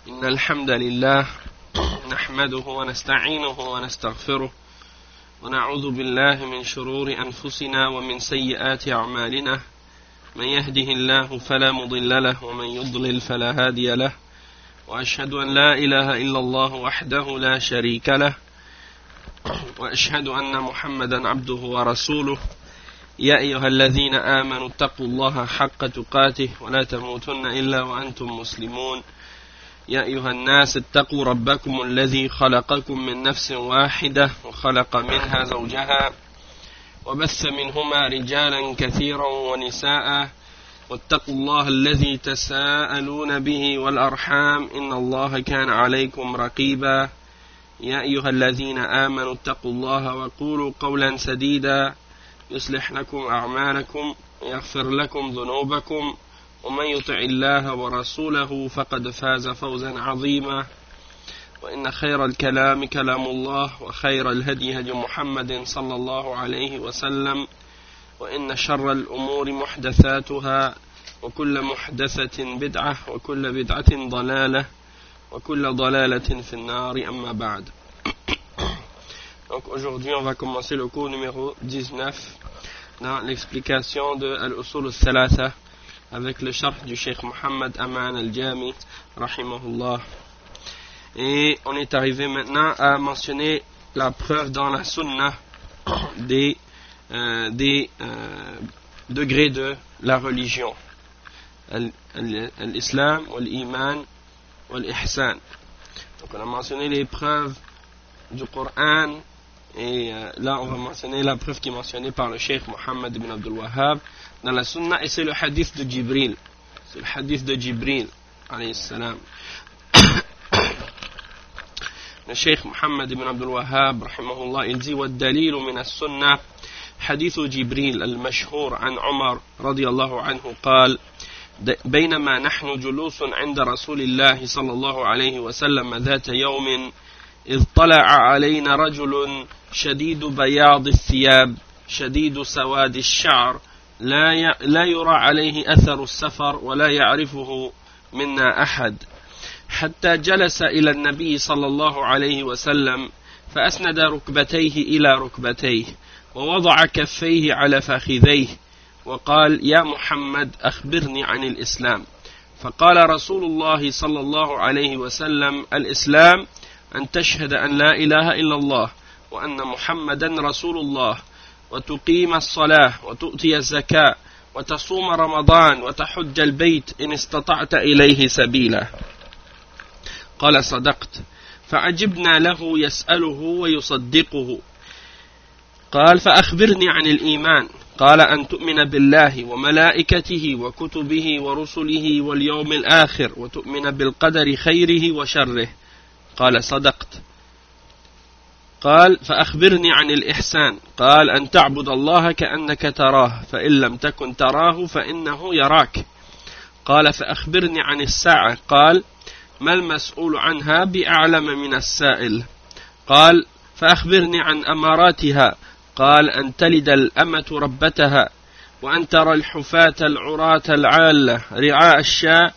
إن الحمد لله نحمده ونستعينه ونستغفره ونعوذ بالله من شرور أنفسنا ومن سيئات أعمالنا من يهده الله فلا مضل له ومن يضلل فلا هادي له وأشهد أن لا إله إلا الله وحده لا شريك له وأشهد أن محمدا عبده ورسوله يا أيها الذين آمنوا اتقوا الله حق تقاته ولا تموتن إلا وأنتم مسلمون يا أيها الناس اتقوا ربكم الذي خلقكم من نفس واحدة وخلق منها زوجها وبث منهما رجالا كثيرا ونساء واتقوا الله الذي تساءلون به والأرحام إن الله كان عليكم رقيبا يا أيها الذين آمنوا اتقوا الله وقولوا قولا سديدا يصلح لكم أعمالكم ويغفر لكم ذنوبكم ومن يطع الله ورسوله فقد فاز فوزا عظيما وإن خير الكلام كلام الله وخير الهدي هدي محمد صلى الله عليه وسلم وإن شر الأمور محدثاتها وكل محدثة بدعة وكل بدعة ضلالة وكل ضلالة في النار أما بعد. Donc aujourd'hui on va commencer le cours numéro 19 dans l'explication de Al-Usul al-Thalatha avec le sharh du Cheikh Mohammed Aman al-Jami rahimahullah. Et on est arrivé maintenant à mentionner la preuve dans la sunna des degrés de la religion, l'islam, l'iman, l'ihsan. Donc on a mentionné les preuves du Coran et là on va mentionner la preuve qui est mentionnée par le Cheikh Mohammed ibn Abdul Wahhab dans la sunna, et c'est le hadith de Jibril. C'est le hadith de Jibril alayhi salam. Le Cheikh Mohammed ibn Abdul Wahhab rahimahullah, il dit والدليل من السنة حديث جبريل المشهور عن عمر رضي الله عنه قال بينما نحن جلوس عند رسول الله صلى الله عليه وسلم ذات يوم إذ طلع علينا رجل شديد بياض الثياب شديد سواد الشعر لا يرى عليه أثر السفر ولا يعرفه منا أحد حتى جلس إلى النبي صلى الله عليه وسلم فأسند ركبتيه إلى ركبتيه ووضع كفيه على فخذيه وقال يا محمد أخبرني عن الإسلام. فقال رسول الله صلى الله عليه وسلم الإسلام أن تشهد أن لا إله إلا الله وأن محمدا رسول الله وتقيم الصلاة وتؤتي الزكاة وتصوم رمضان وتحج البيت إن استطعت إليه سبيلا. قال صدقت. فعجبنا له يسأله ويصدقه. قال فأخبرني عن الإيمان. قال أن تؤمن بالله وملائكته وكتبه ورسله واليوم الآخر وتؤمن بالقدر خيره وشره. قال صدقت. قال فأخبرني عن الإحسان. قال أن تعبد الله كأنك تراه فإن لم تكن تراه فإنه يراك. قال فأخبرني عن الساعة. قال ما المسؤول عنها بأعلم من السائل. قال فأخبرني عن أماراتها. قال أن تلد الأمة ربتها وأن ترى الحفاة العراة العالة رعاء الشاء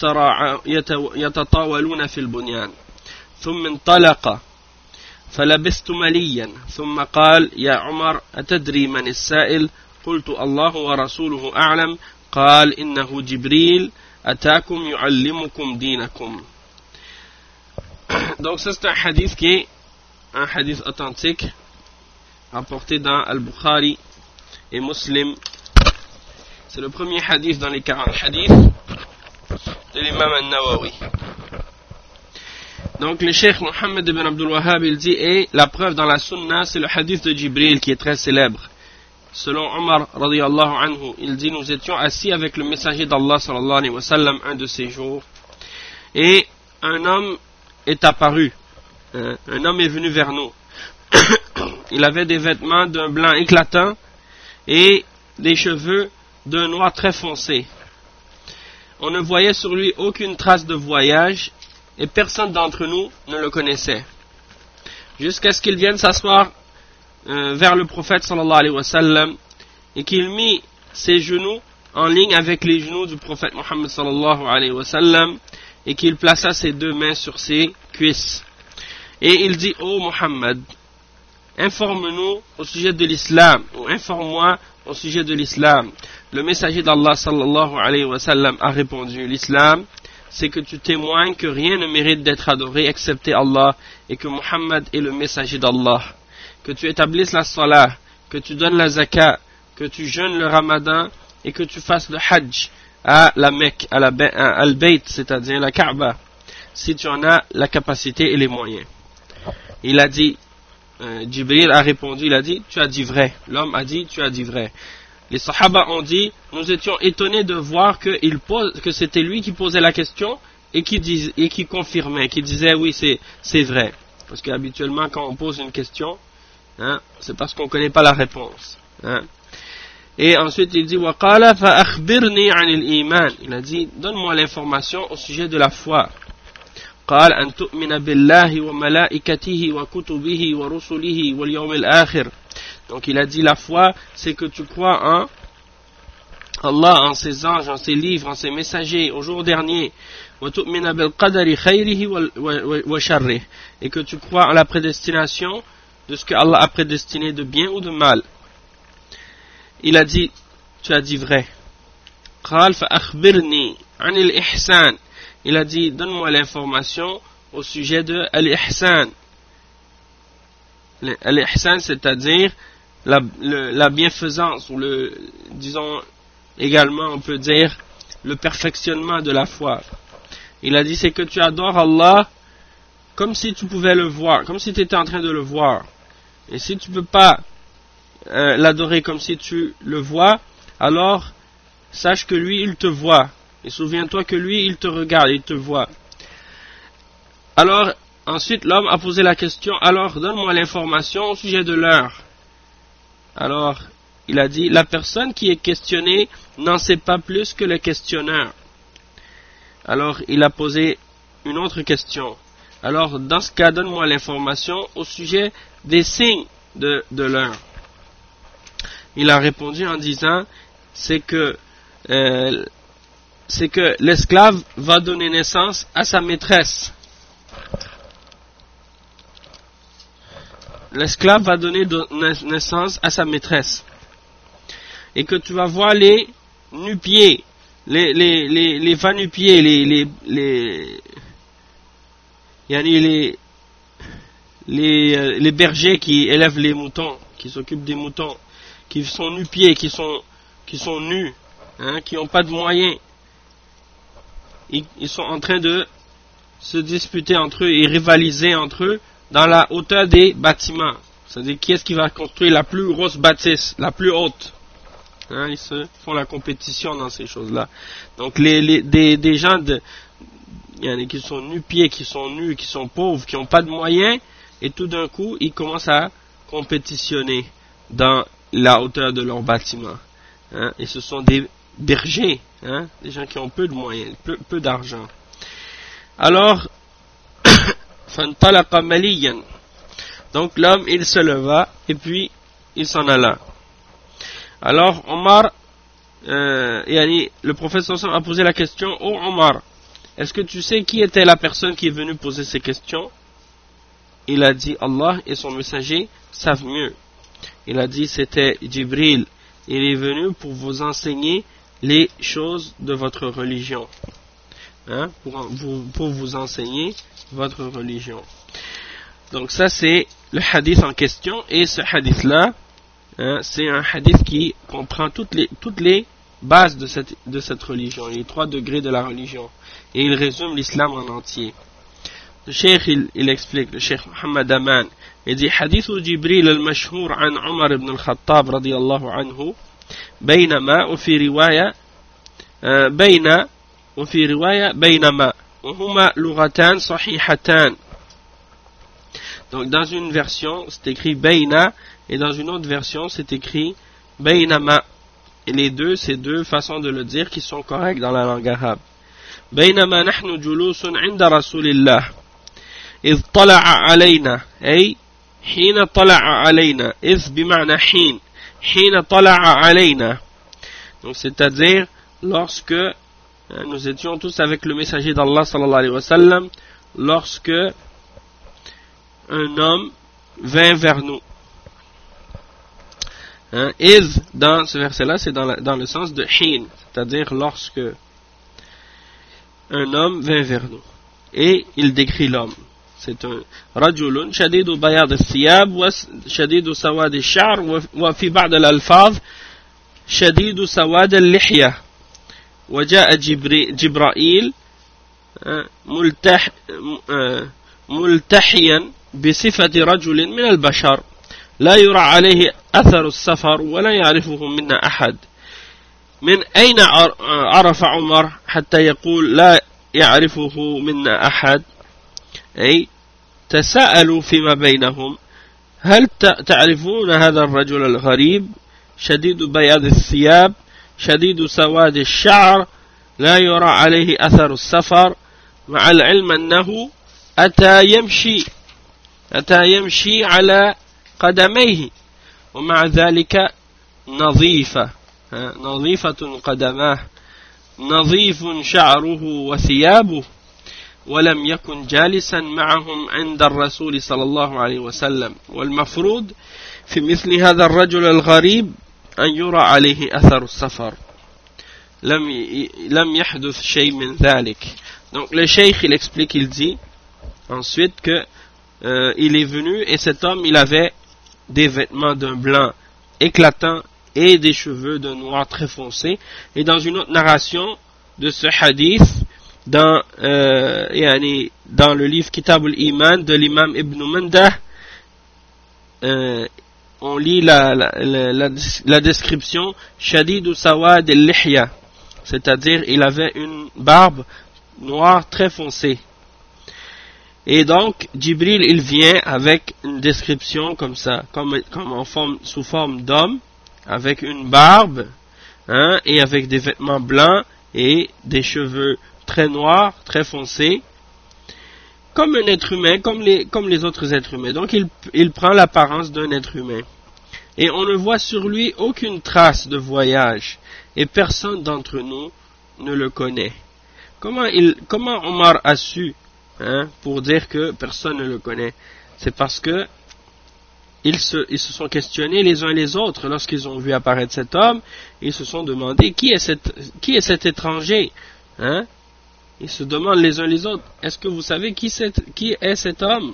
يتطاولون في البنيان. ثم انطلق فلبثت مليا ثم قال يا عمر أتدري من السائل؟ قلت الله ورسوله أعلم. قال إنه جبريل أتاكم يعلمكم دينكم. Donc ça c'est un hadith qui est un hadith authentique rapporté dans Al-Bukhari et Muslim. C'est le premier hadith dans les 40 hadiths de l'imam al-Nawawi. Donc le Cheikh Mohammed ibn Abdul Wahhab il dit, et la preuve dans la sunna c'est le hadith de Jibril qui est très célèbre. Selon Omar radiyallahu anhu, il dit nous étions assis avec le messager d'Allah sallallahu alayhi wa sallam un de ces jours et un homme est apparu, un homme est venu vers nous. Il avait des vêtements d'un blanc éclatant et des cheveux d'un noir très foncé. On ne voyait sur lui aucune trace de voyage et personne d'entre nous ne le connaissait. Jusqu'à ce qu'il vienne s'asseoir vers le prophète sallallahu alayhi wa sallam et qu'il mit ses genoux en ligne avec les genoux du prophète Mohammed sallallahu alayhi wa sallam et qu'il plaça ses deux mains sur ses cuisses. Et il dit: ô Muhammad, informe-nous au sujet de l'islam, ou informe-moi au sujet de l'islam. Le messager d'Allah sallallahu alayhi wa sallam a répondu: l'islam, c'est que tu témoignes que rien ne mérite d'être adoré excepté Allah, et que Muhammad est le messager d'Allah. Que tu établisses la salah, que tu donnes la zakat, que tu jeûnes le ramadan, et que tu fasses le hajj à la Mecque, à Al-Bayt, c'est-à-dire la Kaaba, si tu en as la capacité et les moyens. Il a dit, Jibril a répondu, il a dit: tu as dit vrai. L'homme a dit: tu as dit vrai. Les Sahaba ont dit: nous étions étonnés de voir que c'était lui qui posait la question et qui confirmait, qui disait: oui, c'est vrai. Parce qu'habituellement, quand on pose une question, hein, c'est parce qu'on ne connaît pas la réponse. Hein. Et ensuite, il dit: وَقَالَ فَأَخْبِرْنِي عَنِ الْإِيمَانِ. Il a dit: donne-moi l'information au sujet de la foi. قال أن تؤمن بالله وملائكته وكتبه ورسله واليوم الآخر. Donc il a dit: la foi, c'est que tu crois en Allah, en ses anges, en ses livres, en ses messagers, au jour dernier. وتؤمن بالقدر خيره وشره. Et que tu crois en la prédestination de ce que Allah a prédestiné de bien ou de mal. Il a dit: tu as dit vrai. قال فأخبرني عن الإحسان. Il a dit: donne-moi l'information au sujet de Al-Ihsan. Al-Ihsan, c'est-à-dire la bienfaisance, ou disons également, on peut dire, le perfectionnement de la foi. Il a dit: c'est que tu adores Allah comme si tu pouvais le voir, comme si tu étais en train de le voir. Et si tu ne peux pas l'adorer comme si tu le vois, alors sache que lui, il te voit. Et souviens-toi que lui, il te regarde, il te voit. Alors, ensuite, l'homme a posé la question: alors, donne-moi l'information au sujet de l'heure. Alors, il a dit: la personne qui est questionnée n'en sait pas plus que le questionneur. Alors, il a posé une autre question. Alors, dans ce cas, donne-moi l'information au sujet des signes de l'heure. Il a répondu en disant: c'est que l'esclave va donner naissance à sa maîtresse. L'esclave va donner naissance à sa maîtresse. Et que tu vas voir les nu-pieds, les va-nu-pieds, les bergers qui élèvent les moutons, qui s'occupent des moutons, qui sont nu-pieds, qui sont nus, hein, qui n'ont pas de moyens. Ils sont en train de se disputer entre eux et rivaliser entre eux dans la hauteur des bâtiments. C'est-à-dire, qui est-ce qui va construire la plus grosse bâtisse, la plus haute. Hein, ils se font la compétition dans ces choses-là. Donc, des gens il y en a qui sont nu-pieds, qui sont nus, qui sont pauvres, qui n'ont pas de moyens, et tout d'un coup, ils commencent à compétitionner dans la hauteur de leur bâtiment. Hein, et ce sont des bergers, hein, des gens qui ont peu de moyens, peu d'argent. Alors, donc l'homme, il se leva et puis il s'en alla. Alors Omar, le prophète sallallahu a posé la question: ô Omar, est-ce que tu sais qui était la personne qui est venue poser ces questions? Il a dit: Allah et son messager savent mieux. Il a dit: c'était Jibril. Il est venu pour vous enseigner les choses de votre religion. Hein, pour vous enseigner votre religion. Donc ça, c'est le hadith en question. Et ce hadith-là, hein, c'est un hadith qui comprend toutes les bases de cette religion, les 3 degrés de la religion. Et il résume l'islam en entier. Le cheikh, il explique, le cheikh Muhammad Aman, il dit: hadith Jibril al-mashhur an Umar ibn al-Khattab radiyallahu anhu, بينما وفي رواية بينما وهما لغتان صحيحتان. Donc dans une version c'est écrit Bayna, et dans une autre version c'est écrit Baynama. Et les deux, c'est 2 façons de le dire qui sont correctes dans la langue arabe. بينما نحن جلوس عند رسول الله إذ طلع علينا، أي حين طلع علينا، إذ بمعنى حين طلع علينا. Donc c'est-à-dire lorsque Nous étions tous avec le messager d'Allah sallallahu alayhi wa sallam lorsque un homme vint vers nous. Iz, dans ce verset-là, c'est dans le sens de hin, c'est-à-dire lorsque un homme vint vers nous. Et il décrit l'homme. C'est un rajulun shadidu bayad al-thiyab wa shadidu sawad al-sha'r wa fi ba'd al-alfaz shadidu sawad al-lihya wa ja'a Jibra'il multahiyan بصفة رجل من البشر لا يرى عليه أثر السفر ولا يعرفه منا أحد من أين عرف عمر حتى يقول لا يعرفه منا أحد أي تساءلوا فيما بينهم هل تعرفون هذا الرجل الغريب شديد بياض الثياب شديد سواد الشعر لا يرى عليه أثر السفر مع العلم أنه أتى يمشي على قدميه ومع ذلك نظيفة قدماه نظيف شعره وثيابه ولم يكن جالسا معهم عند الرسول صلى الله عليه وسلم والمفروض في مثل هذا الرجل الغريب أن يرى عليه أثر السفر لم يحدث شيء من ذلك. Donc le cheikh il explique, il dit ensuite que il est venu et cet homme il avait des vêtements d'un blanc éclatant et des cheveux d'un noir très foncé. Et dans une autre narration de ce hadith, dans le livre Kitab al-Iman de l'imam Ibn Mandah, on lit la description Shadidu Sawad al-Lihya, c'est-à-dire il avait une barbe noire très foncée. Et donc, Jibril, il vient avec une description comme ça, comme sous forme d'homme, avec une barbe, et avec des vêtements blancs et des cheveux très noirs, très foncés, comme un être humain, comme les autres êtres humains. Donc, il prend l'apparence d'un être humain. Et on ne voit sur lui aucune trace de voyage, et personne d'entre nous ne le connaît. Comment Omar a su pour dire que personne ne le connaît? C'est parce que ils se sont questionnés les uns les autres lorsqu'ils ont vu apparaître cet homme. Ils se sont demandé qui est cet étranger, Ils se demandent les uns les autres, est-ce que vous savez qui est cet homme,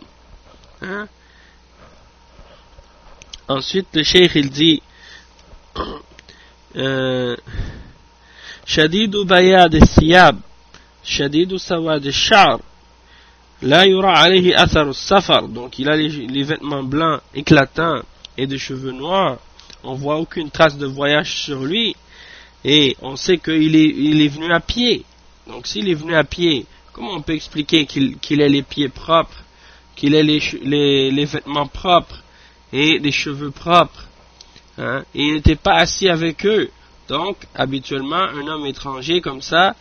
Ensuite le cheikh il dit Shadidu bayad al-thiyab Shadidu sawad al-sha'r La yura alayhi athar al-safar. Donc il a les vêtements blancs éclatants et des cheveux noirs. On voit aucune trace de voyage sur lui. Et on sait qu'il est venu à pied. Donc s'il est venu à pied, comment on peut expliquer qu'il ait les pieds propres, qu'il ait les vêtements propres et des cheveux propres, Et il n'était pas assis avec eux. Donc habituellement un homme étranger comme ça,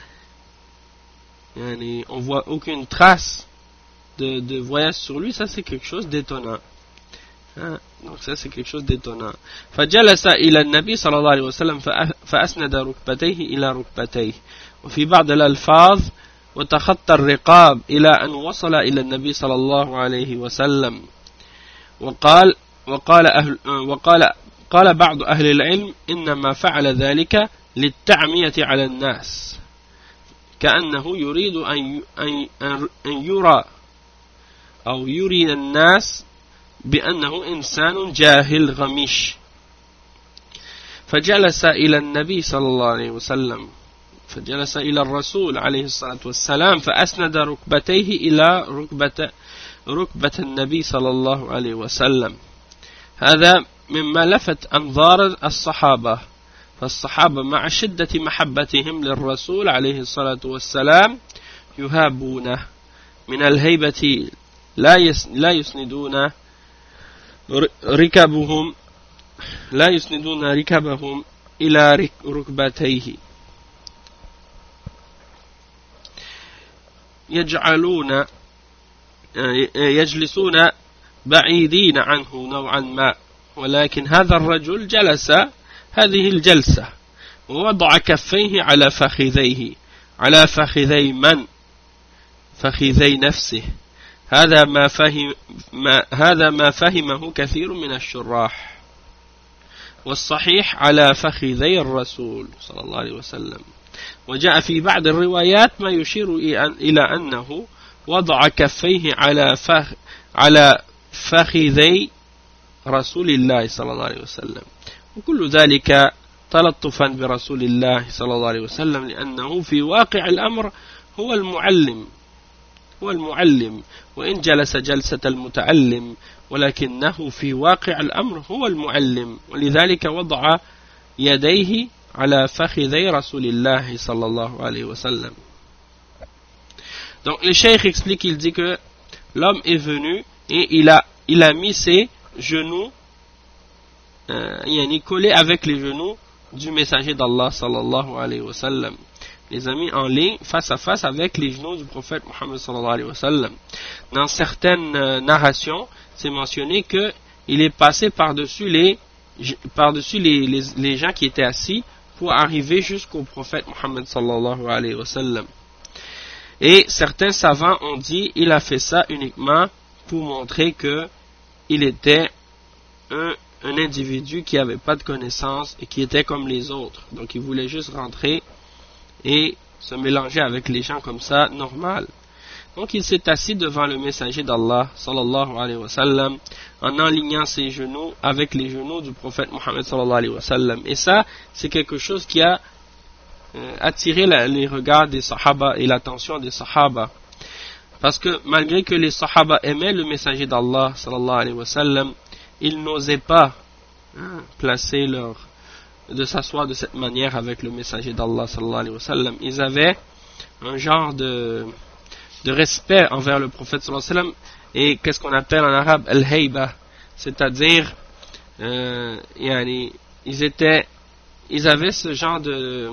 on voit aucune trace de voyage sur lui. Ça c'est quelque chose d'étonnant, Donc ça c'est quelque chose d'étonnant. فجلس إلى النبي صلى الله عليه وسلم فأسند ركبتيه إلى ركبتيه وفي بعض الألفاظ وتخطى الرقاب إلى أن وصل إلى النبي صلى الله عليه وسلم قال بعض أهل العلم إنما فعل ذلك للتعمية على الناس كأنه يريد أن يرى أو يري الناس بأنه إنسان جاهل غميش فجلس إلى النبي صلى الله عليه وسلم فجلس إلى الرسول عليه الصلاة والسلام فأسند ركبتيه إلى ركبة النبي صلى الله عليه وسلم. هذا مما لفت أنظار الصحابة، فالصحابة مع شدة محبتهم للرسول عليه الصلاة والسلام يهابونه من الهيبة لا يسندون ركبهم إلى ركبتيه يجلسون بعيدين عنه نوعا ما، ولكن هذا الرجل جلس هذه الجلسة ووضع كفيه على فخذيه على فخذي من فخذي نفسه هذا ما فهمه كثير من الشراح والصحيح على فخذي الرسول صلى الله عليه وسلم وجاء في بعض الروايات ما يشير إلى أنه وضع كفيه على فخذي رسول الله صلى الله عليه وسلم وكل ذلك تلطفا برسول الله صلى الله عليه وسلم لأنه في واقع الأمر هو المعلم وإن جلس جلسة المتعلم ولكنه في واقع الأمر هو المعلم ولذلك وضع يديه على فخذي رسول الله صلى الله عليه وسلم. Donc le cheikh explique, il dit que l'homme est venu et il a mis ses genoux collés avec les genoux du messager d'Allah sallallahu alayhi wa sallam. Les a mis en ligne face à face avec les genoux du prophète Mohammed sallallahu alayhi wa sallam. Dans certaines narrations, c'est mentionné que il est passé par-dessus les gens qui étaient assis pour arriver jusqu'au prophète Mohammed sallallahu alayhi wa sallam. Et certains savants ont dit il a fait ça uniquement pour montrer que il était un individu qui n'avait pas de connaissances et qui était comme les autres. Donc il voulait juste rentrer et se mélanger avec les gens comme ça, normal. Donc il s'est assis devant le messager d'Allah sallallahu alayhi wa sallam en enlignant ses genoux avec les genoux du prophète Mohammed sallallahu alayhi wa sallam. Et ça, c'est quelque chose qui a attiré les regards des sahaba et l'attention des sahaba. Parce que malgré que les sahaba aimaient le messager d'Allah sallallahu alayhi wa sallam, ils n'osaient pas de s'asseoir de cette manière avec le messager d'Allah sallallahu alayhi wa sallam. Ils avaient un genre de respect envers le prophète sallallahu alayhi wa sallam et qu'est-ce qu'on appelle en arabe al-hayba, c'est-à-dire ils avaient ce genre de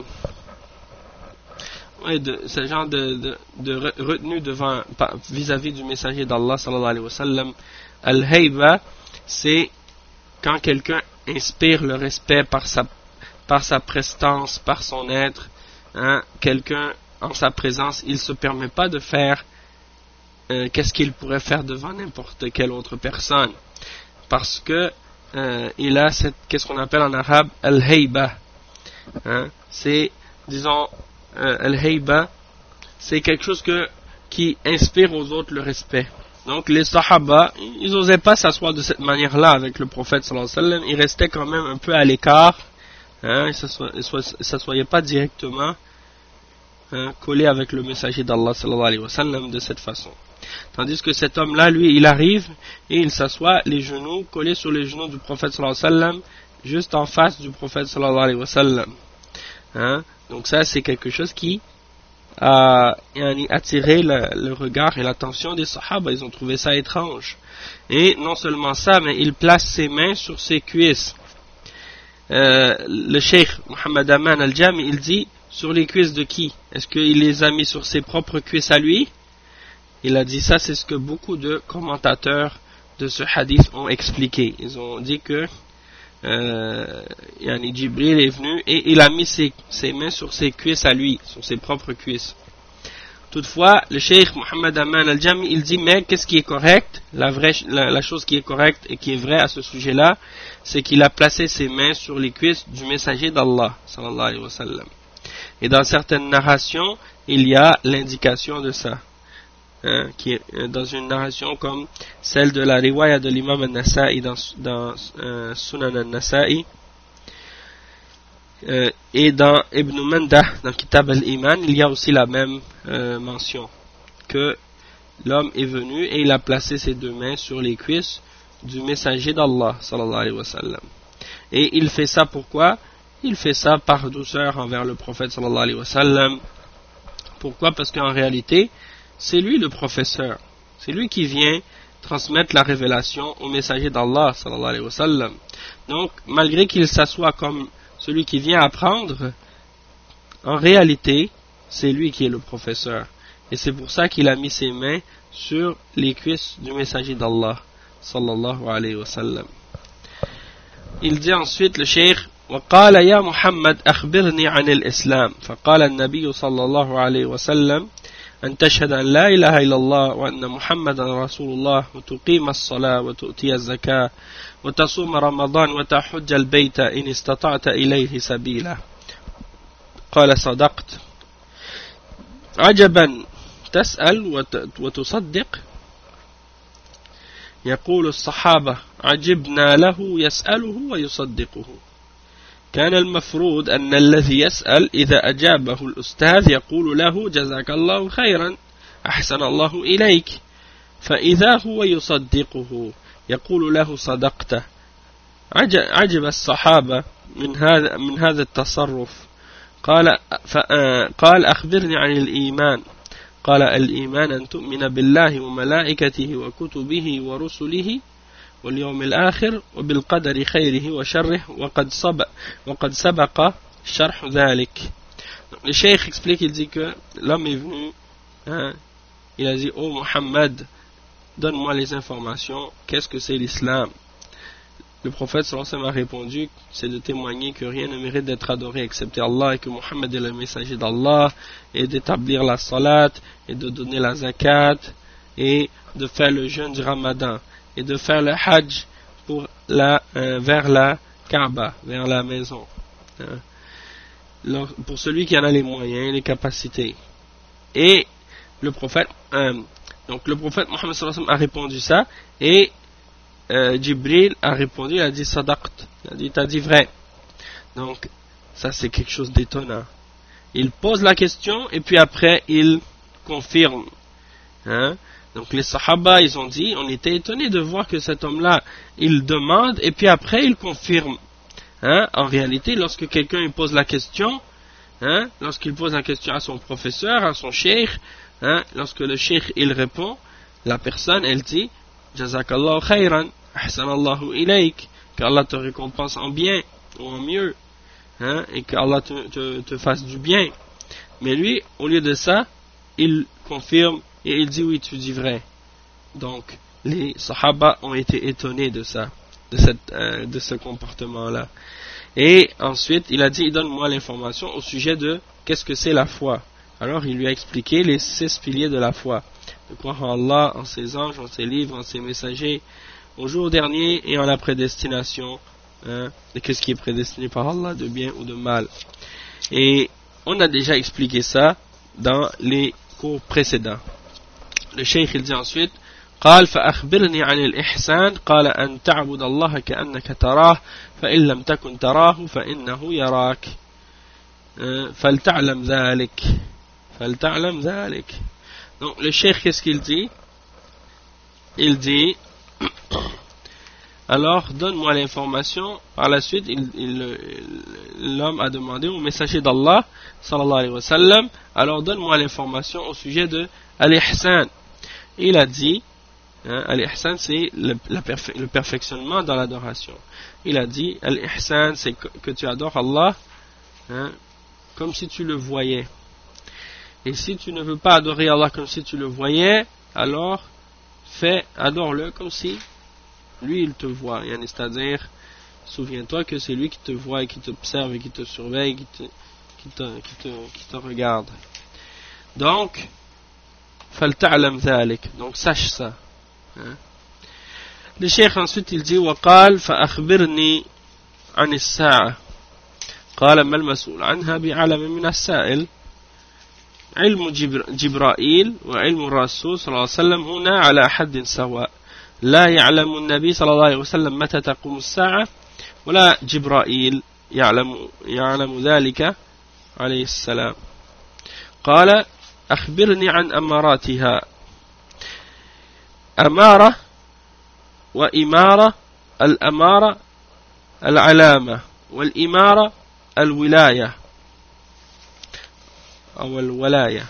retenue vis-à-vis du messager d'Allah sallallahu alayhi wa sallam. Al-hayba, c'est quand quelqu'un inspire le respect par sa prestance, par son être, quelqu'un en sa présence, il ne se permet pas de faire qu'est-ce qu'il pourrait faire devant n'importe quelle autre personne, parce que il a qu'est-ce qu'on appelle en arabe al-hayba, c'est, disons, al-hayba, c'est quelque chose qui inspire aux autres le respect. Donc les sahaba, ils n'osaient pas s'asseoir de cette manière-là avec le prophète sallallahu alayhi wa sallam, ils restaient quand même un peu à l'écart, ils ne s'assoyaient pas directement collés avec le messager d'Allah sallallahu alayhi wa sallam de cette façon. Tandis que cet homme-là, lui, il arrive et il s'assoit les genoux collés sur les genoux du prophète sallallahu alayhi wa sallam, juste en face du prophète sallallahu alayhi wa sallam. Donc ça, c'est quelque chose qui a attiré le regard et l'attention des sahaba. Ils ont trouvé ça étrange. Et non seulement ça, mais il place ses mains sur ses cuisses. Le cheikh Muhammad Aman al-Jami, il dit, sur les cuisses de qui? Est-ce qu'il les a mis sur ses propres cuisses à lui? Il a dit ça, c'est ce que beaucoup de commentateurs de ce hadith ont expliqué. Ils ont dit que Jibril est venu et il a mis ses mains sur ses cuisses à lui, sur ses propres cuisses. Toutefois, le cheikh Muhammad Aman al-Jami, il dit, mais qu'est-ce qui est correct? La chose qui est correcte et qui est vraie à ce sujet-là, c'est qu'il a placé ses mains sur les cuisses du messager d'Allah sallallahu alayhi wa sallam. Et dans certaines narrations, il y a l'indication de ça, qui est dans une narration comme celle de la riwaya de l'imam al-Nasa'i dans Sunan al-Nasa'i, et dans Ibn Mandah, dans Kitab al-Iman, il y a aussi la même mention, que l'homme est venu et il a placé ses deux mains sur les cuisses du messager d'Allah sallallahu alayhi wa sallam. Et il fait ça pourquoi? Il fait ça par douceur envers le prophète sallallahu alayhi wa sallam. Pourquoi? Parce qu'en réalité, c'est lui le professeur. C'est lui qui vient transmettre la révélation au messager d'Allah sallallahu alayhi wa sallam. Donc, malgré qu'il s'assoit comme celui qui vient apprendre, en réalité, c'est lui qui est le professeur. Et c'est pour ça qu'il a mis ses mains sur les cuisses du messager d'Allah sallallahu alayhi wa sallam. Il dit ensuite, le cheikh, وقال يا محمد أخبرني عن الإسلام فقال النبي صلى الله عليه وسلم أن تشهد أن لا إله إلا الله وأن محمدا رسول الله وتقيم الصلاة وتؤتي الزكاة وتصوم رمضان وتحج البيت إن استطعت إليه سبيلا قال صدقت عجبا تسأل وتصدق يقول الصحابة عجبنا له يسأله ويصدقه كان المفروض أن الذي يسأل إذا أجابه الأستاذ يقول له جزاك الله خيرا أحسن الله إليك فإذا هو يصدقه يقول له صدقت عجب الصحابة من هذا التصرف قال أخبرني عن الإيمان قال الإيمان أن تؤمن بالله وملائكته وكتبه ورسله واليوم الآخر وبالقدر خيره وشره وقد سبق شرح ذلك. Le cheikh explique, il dit que l'homme est venu, il a dit, oh Mohammed, donne-moi les informations, qu'est-ce que c'est l'islam? Le prophète sallallahu alayhi wa sallam a répondu, c'est de témoigner que rien ne mérite d'être adoré excepté Allah et que Mohammed est le messager d'Allah, et d'établir la salat, et de donner la zakat, et de faire le jeûne du Ramadan, et de faire le hajj vers la Kaaba, vers la maison. Pour celui qui en a les moyens et les capacités. Et le prophète, donc le prophète Mohammed sallallahu alayhi wa sallam a répondu ça, et Jibril a répondu, il a dit sadaqt, il a dit t'as dit vrai. Donc ça c'est quelque chose d'étonnant. Il pose la question et puis après il confirme. Donc les sahaba ils ont dit, on était étonnés de voir que cet homme-là il demande et puis après il confirme. En réalité, lorsque quelqu'un pose la question, lorsqu'il pose la question à son professeur, à son cheikh, lorsque le cheikh il répond, la personne elle dit Jazakallahu khayran, ahsanallahu ilayk, qu'Allah te récompense en bien ou en mieux, et qu'Allah te fasse du bien. Mais lui, au lieu de ça, il confirme et il dit oui, tu dis vrai. Donc, les sahaba ont été étonnés de ça, de ce comportement-là. Et ensuite, il a dit, donne-moi l'information au sujet de qu'est-ce que c'est la foi. Alors, il lui a expliqué les 6 piliers de la foi. De croire en Allah, en ses anges, en ses livres, en ses messagers, au jour dernier et en la prédestination, de qu'est-ce qui est prédestiné par Allah, de bien ou de mal. Et on a déjà expliqué ça dans les cours précédents. Le cheikh il dit ensuite, قال فأخبرني عن الإحسان قال أن تعبد الله كأنك تراه فإن لم تكن تراه فإنه يراك فلتعلم ذلك. Donc le cheikh qu'est-ce qu'il dit? Il dit alors donne-moi l'information. Par la suite l'homme a demandé au messager d'Allah sallallahu alayhi wa sallam, alors donne-moi l'information au sujet de al-ihsan. Il a dit al-ihsan c'est le perfectionnement dans l'adoration. Il a dit al-ihsan c'est que tu adores Allah comme si tu le voyais. Et si tu ne veux pas adorer Allah comme si tu le voyais, alors adore-le comme si lui il te voit. C'est-à-dire, souviens-toi que c'est lui qui te voit et qui t'observe et qui te surveille, qui te regarde. Donc, فَلْتَعْلَمْ ذَلِكَ. Donc sache ça. Le cheikh ensuite il dit وقال فأخبرني عن الساعة قال ما المسؤول عنها بعلم من السائل علم جبرائيل وعلم الرسول صلى الله عليه وسلم هنا على حد سواء لا يعلم النبي صلى الله عليه وسلم متى تقوم الساعة ولا جبرائيل يعلم ذلك عليه السلام. قال أخبرني عن أماراتها. أمارة وإمارة. الأمارة العلامة والإمارة الولاية أو الولاية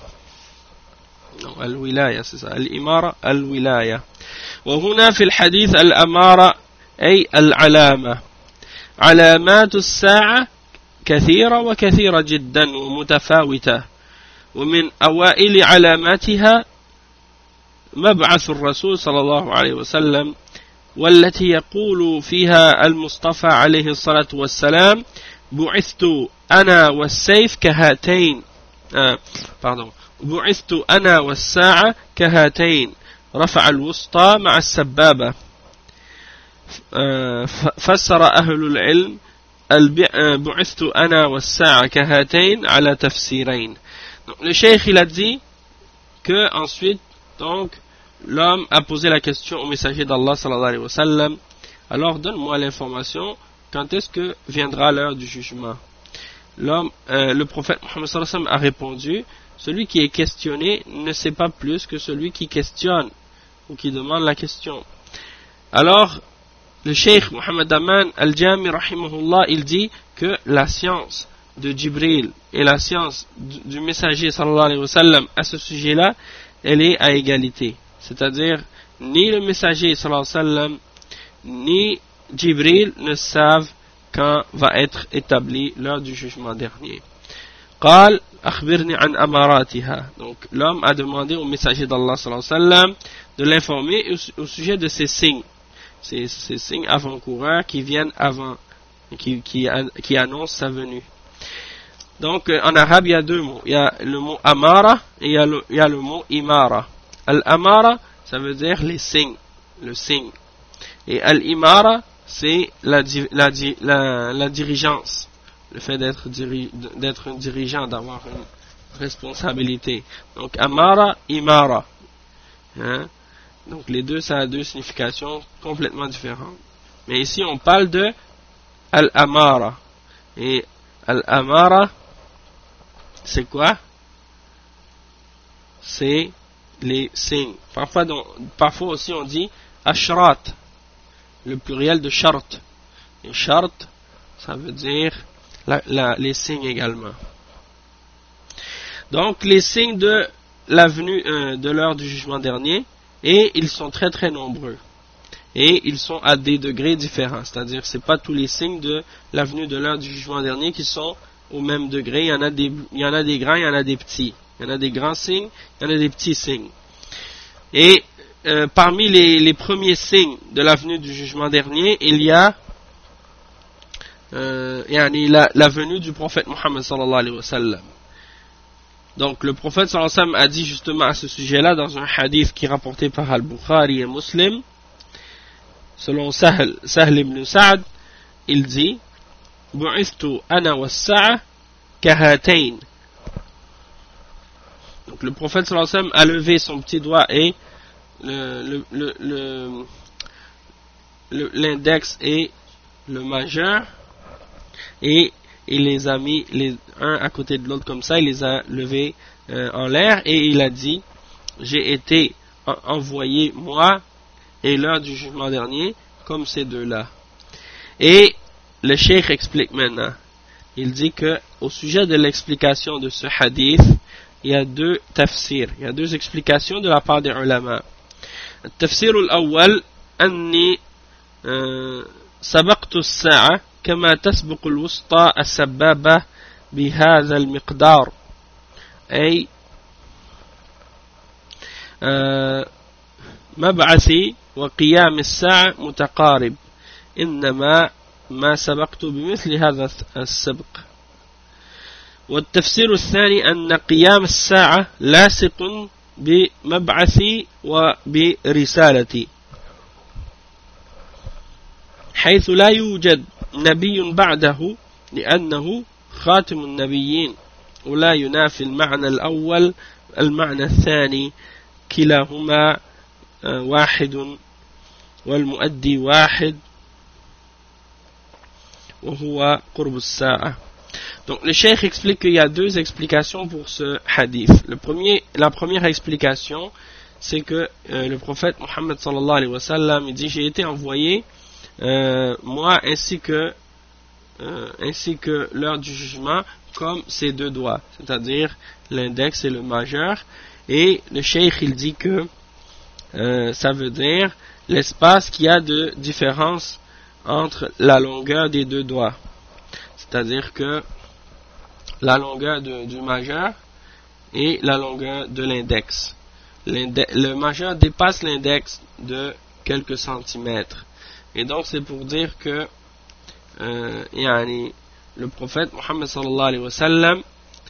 الإمارة الولاية. وهنا في الحديث الأمارة أي العلامة. علامات الساعة كثيرة وكثيرة جدا ومتفاوتة، ومن أوائل علاماتها مبعث الرسول صلى الله عليه وسلم والتي يقول فيها المصطفى عليه الصلاة والسلام بعثت أنا والسيف كهاتين بعثت أنا والساعة كهاتين رفع الوسطى مع السبابة. فسر أهل العلم بعثت أنا والساعة كهاتين على تفسيرين. Le cheikh il a dit que ensuite donc l'homme a posé la question au messager d'Allah sallallahu alayhi wa sallam, alors donne-moi l'information, quand est-ce que viendra l'heure du jugement? Le prophète Muhammad sallallahu alayhi wa sallam a répondu, celui qui est questionné ne sait pas plus que celui qui questionne ou qui demande la question. Alors le cheikh Muhammad Aman al-Jami rahimahullah, il dit que la science de Jibril et la science du messager sallallahu alayhi wa sallam à ce sujet-là, elle est à égalité. C'est-à-dire, ni le messager sallallahu alayhi wa sallam, ni Jibril ne savent quand va être établie l'heure du jugement dernier. قال أخبرني عن أماراتها. Donc l'homme a demandé au messager d'Allah sallallahu alayhi wa sallam de l'informer au sujet de ces signes. Ces signes avant-coureurs qui viennent avant, qui annoncent sa venue. Donc en arabe il y a deux mots, il y a le mot amara et il y a le mot imara. Al-amara ça veut dire les signes, le signe, et al-imara c'est la dirigeance, le fait d'être un dirigeant, d'avoir une responsabilité. Donc amara, imara, hein? Donc les deux, ça a deux significations complètement différentes. Mais ici on parle de al-amara. Et al-amara, c'est quoi? C'est les signes. Parfois aussi on dit ashrat, le pluriel de shart. Et shart, ça veut dire les signes également. Donc les signes de la venue de l'heure du jugement dernier, et ils sont très très nombreux. Et ils sont à des degrés différents. C'est-à-dire, c'est pas tous les signes de la venue de l'heure du jugement dernier qui sont au même degré. Il y en a des grands, il y en a des petits. Il y en a des grands signes, il y en a des petits signes. Et parmi les premiers signes de la venue du jugement dernier, il y a la venue du prophète Muhammad sallallahu alayhi wa sallam. Donc le prophète sallallahu alayhi wa sallam a dit justement à ce sujet-là dans un hadith qui est rapporté par Al-Bukhari et Muslim, selon Sahl ibn Sa'd, il dit bu'ithtu ana was-sa'a kahatayn. Donc le prophète sallallahu alayhi wa sallam a levé son petit doigt et l'index et le majeur, et il les a mis un à côté de l'autre comme ça, il les a levés en l'air, et il a dit j'ai été envoyé moi et l'heure du jugement dernier comme ces deux-là. Et le cheikh explique maintenant, il dit que au sujet de l'explication de ce hadith, il y a deux tafsirs, il y a deux explications de la part des ulama. التفسير الأول أني سبقت الساعة كما تسبق الوسطى السبابة بهذا المقدار، أي مبعثي وقيام الساعة متقارب، إنما ما سبقت بمثل هذا السبق. والتفسير الثاني أن قيام الساعة لاصق بمبعثي وبرسالتي، حيث لا يوجد نبي بعده لأنه خاتم النبيين، ولا ينافي المعنى الأول المعنى الثاني، كلاهما واحد والمؤدي واحد وهو قرب الساعة. Donc le cheikh explique qu'il y a deux explications pour ce hadith. La première explication, c'est que le prophète Muhammad sallallahu alayhi wa sallam, il dit j'ai été envoyé moi ainsi que l'heure du jugement comme ces deux doigts, c'est-à-dire l'index et le majeur. Et le cheikh il dit que ça veut dire l'espace qu'il y a de différence entre la longueur des deux doigts, c'est-à-dire que la longueur du majeur et la longueur de l'index. Le majeur dépasse l'index de quelques centimètres. Et donc c'est pour dire que le prophète Mohammed sallallahu alayhi wa sallam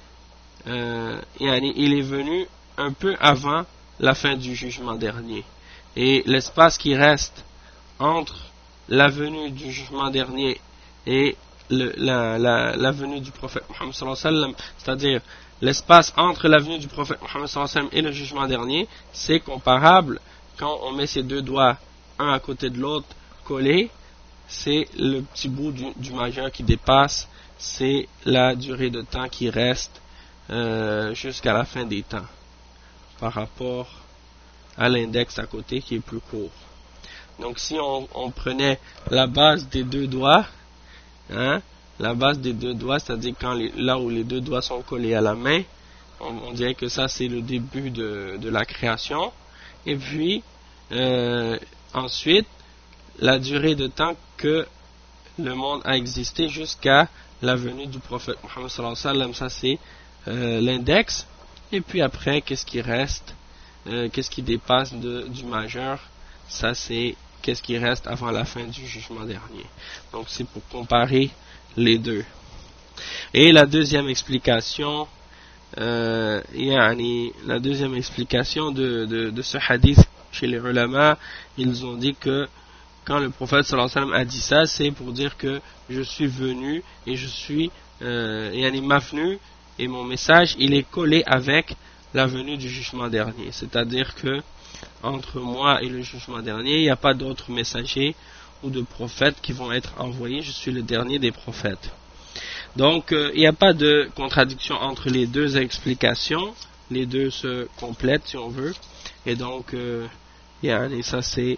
il est venu un peu avant la fin du jugement dernier. Et l'espace qui reste entre la venue du jugement dernier et la venue du prophète Mohammed sallallahu alayhi wa sallam, c'est-à-dire l'espace entre la venue du prophète Mohammed sallallahu alayhi wa sallam et le jugement dernier, c'est comparable quand on met ces deux doigts un à côté de l'autre collés, c'est le petit bout du majeur qui dépasse, c'est la durée de temps qui reste jusqu'à la fin des temps par rapport à l'index à côté qui est plus court. Donc si on prenait la base des deux doigts, la base des deux doigts, c'est-à-dire là où les deux doigts sont collés à la main, on dirait que ça c'est le début de la création. Et puis ensuite la durée de temps que le monde a existé jusqu'à la venue du prophète Mohammed sallallahu alayhi wa sallam, ça c'est l'index. Et puis après, qu'est-ce qui reste, qu'est-ce qui dépasse du majeur, ça c'est qu'est-ce qui reste avant la fin du jugement dernier. Donc c'est pour comparer les deux. Et la deuxième explication, la deuxième explication de ce hadith chez les ulama, ils ont dit que quand le prophète sallallahu alayhi wa sallam a dit ça, c'est pour dire que je suis venu et je suis ma venue et mon message il est collé avec la venue du jugement dernier, c'est-à-dire que entre moi et le jugement dernier il n'y a pas d'autres messagers ou de prophètes qui vont être envoyés, je suis le dernier des prophètes. Donc il n'y a pas de contradiction entre les deux explications, les deux se complètent si on veut, et donc ça c'est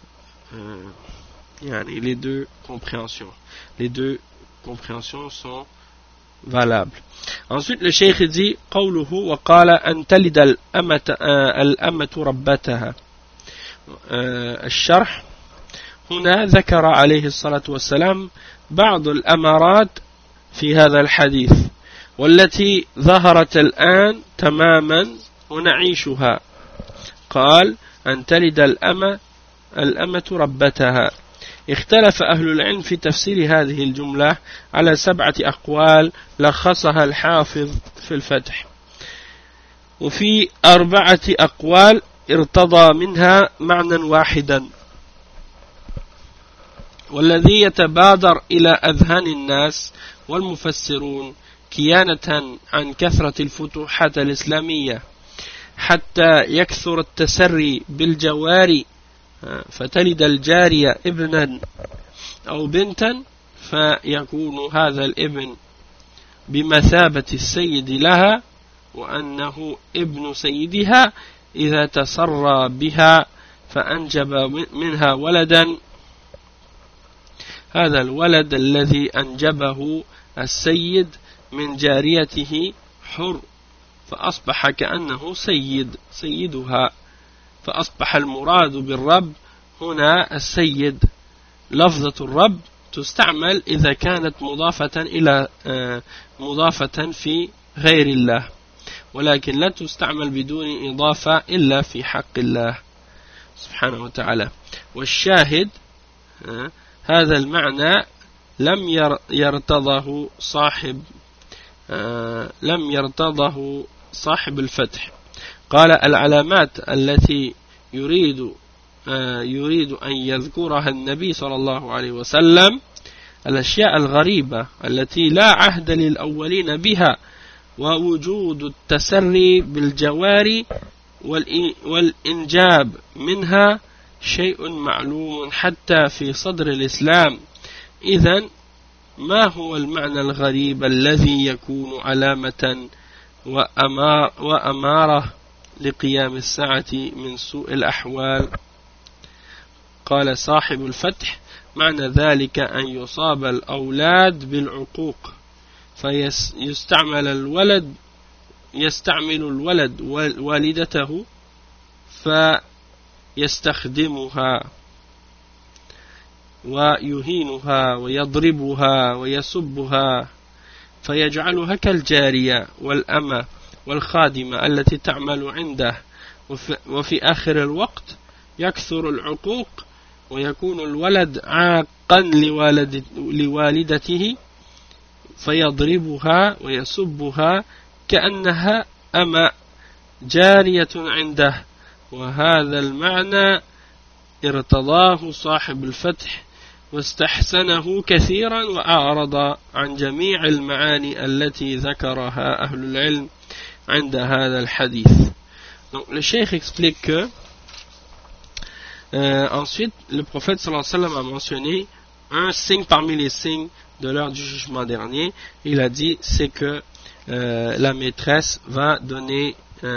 les deux compréhensions sont valables. Ensuite le cheikh dit قوله وقال أن تلد الأمة ربتها. الشرح هنا ذكر عليه الصلاة والسلام بعض الأمارات في هذا الحديث والتي ظهرت الآن تماما ونعيشها. قال أن تلد الأمة ربتها. اختلف أهل العلم في تفسير هذه الجملة على 7 أقوال لخصها الحافظ في الفتح، وفي 4 أقوال ارتضى منها معنى واحدا، والذي يتبادر إلى أذهان الناس والمفسرون كيانة عن كثرة الفتوحات الإسلامية حتى يكثر التسري بالجواري فتلد الجارية ابنا أو بنتا فيكون هذا الابن بمثابة السيد لها وأنه ابن سيدها إذا تسرى بها فأنجب منها ولدا، هذا الولد الذي أنجبه السيد من جاريته حر فأصبح كأنه سيدها، فأصبح المراد بالرب هنا السيد. لفظة الرب تستعمل إذا كانت مضافة في غير الله، ولكن لا تستعمل بدون إضافة إلا في حق الله سبحانه وتعالى. والشاهد هذا المعنى لم يرتضه صاحب الفتح. قال العلامات التي يريد أن يذكرها النبي صلى الله عليه وسلم الأشياء الغريبة التي لا عهد للأولين بها، ووجود التسري بالجواري والإنجاب منها شيء معلوم حتى في صدر الإسلام. إذن ما هو المعنى الغريب الذي يكون علامة وأمارة لقيام الساعة من سوء الأحوال؟ قال صاحب الفتح معنى ذلك أن يصاب الأولاد بالعقوق فيستعمل الولد والدته فيستخدمها ويهينها ويضربها ويسبها فيجعلها كالجارية والأمة والخادمة التي تعمل عنده، وفي آخر الوقت يكثر العقوق ويكون الولد عاقا لوالدته فيضربها ويسبها كأنها أما جارية عنده وهذا المعنى ارتضاه صاحب الفتح واستحسنه كثيرا وأعرض عن جميع المعاني التي ذكرها أهل العلم عند هذا الحديث. Donc le cheikh explique que ensuite le prophète sallallahu alayhi wa sallam a mentionné un signe parmi les signes de l'heure du jugement dernier. Il a dit c'est que la maîtresse va donner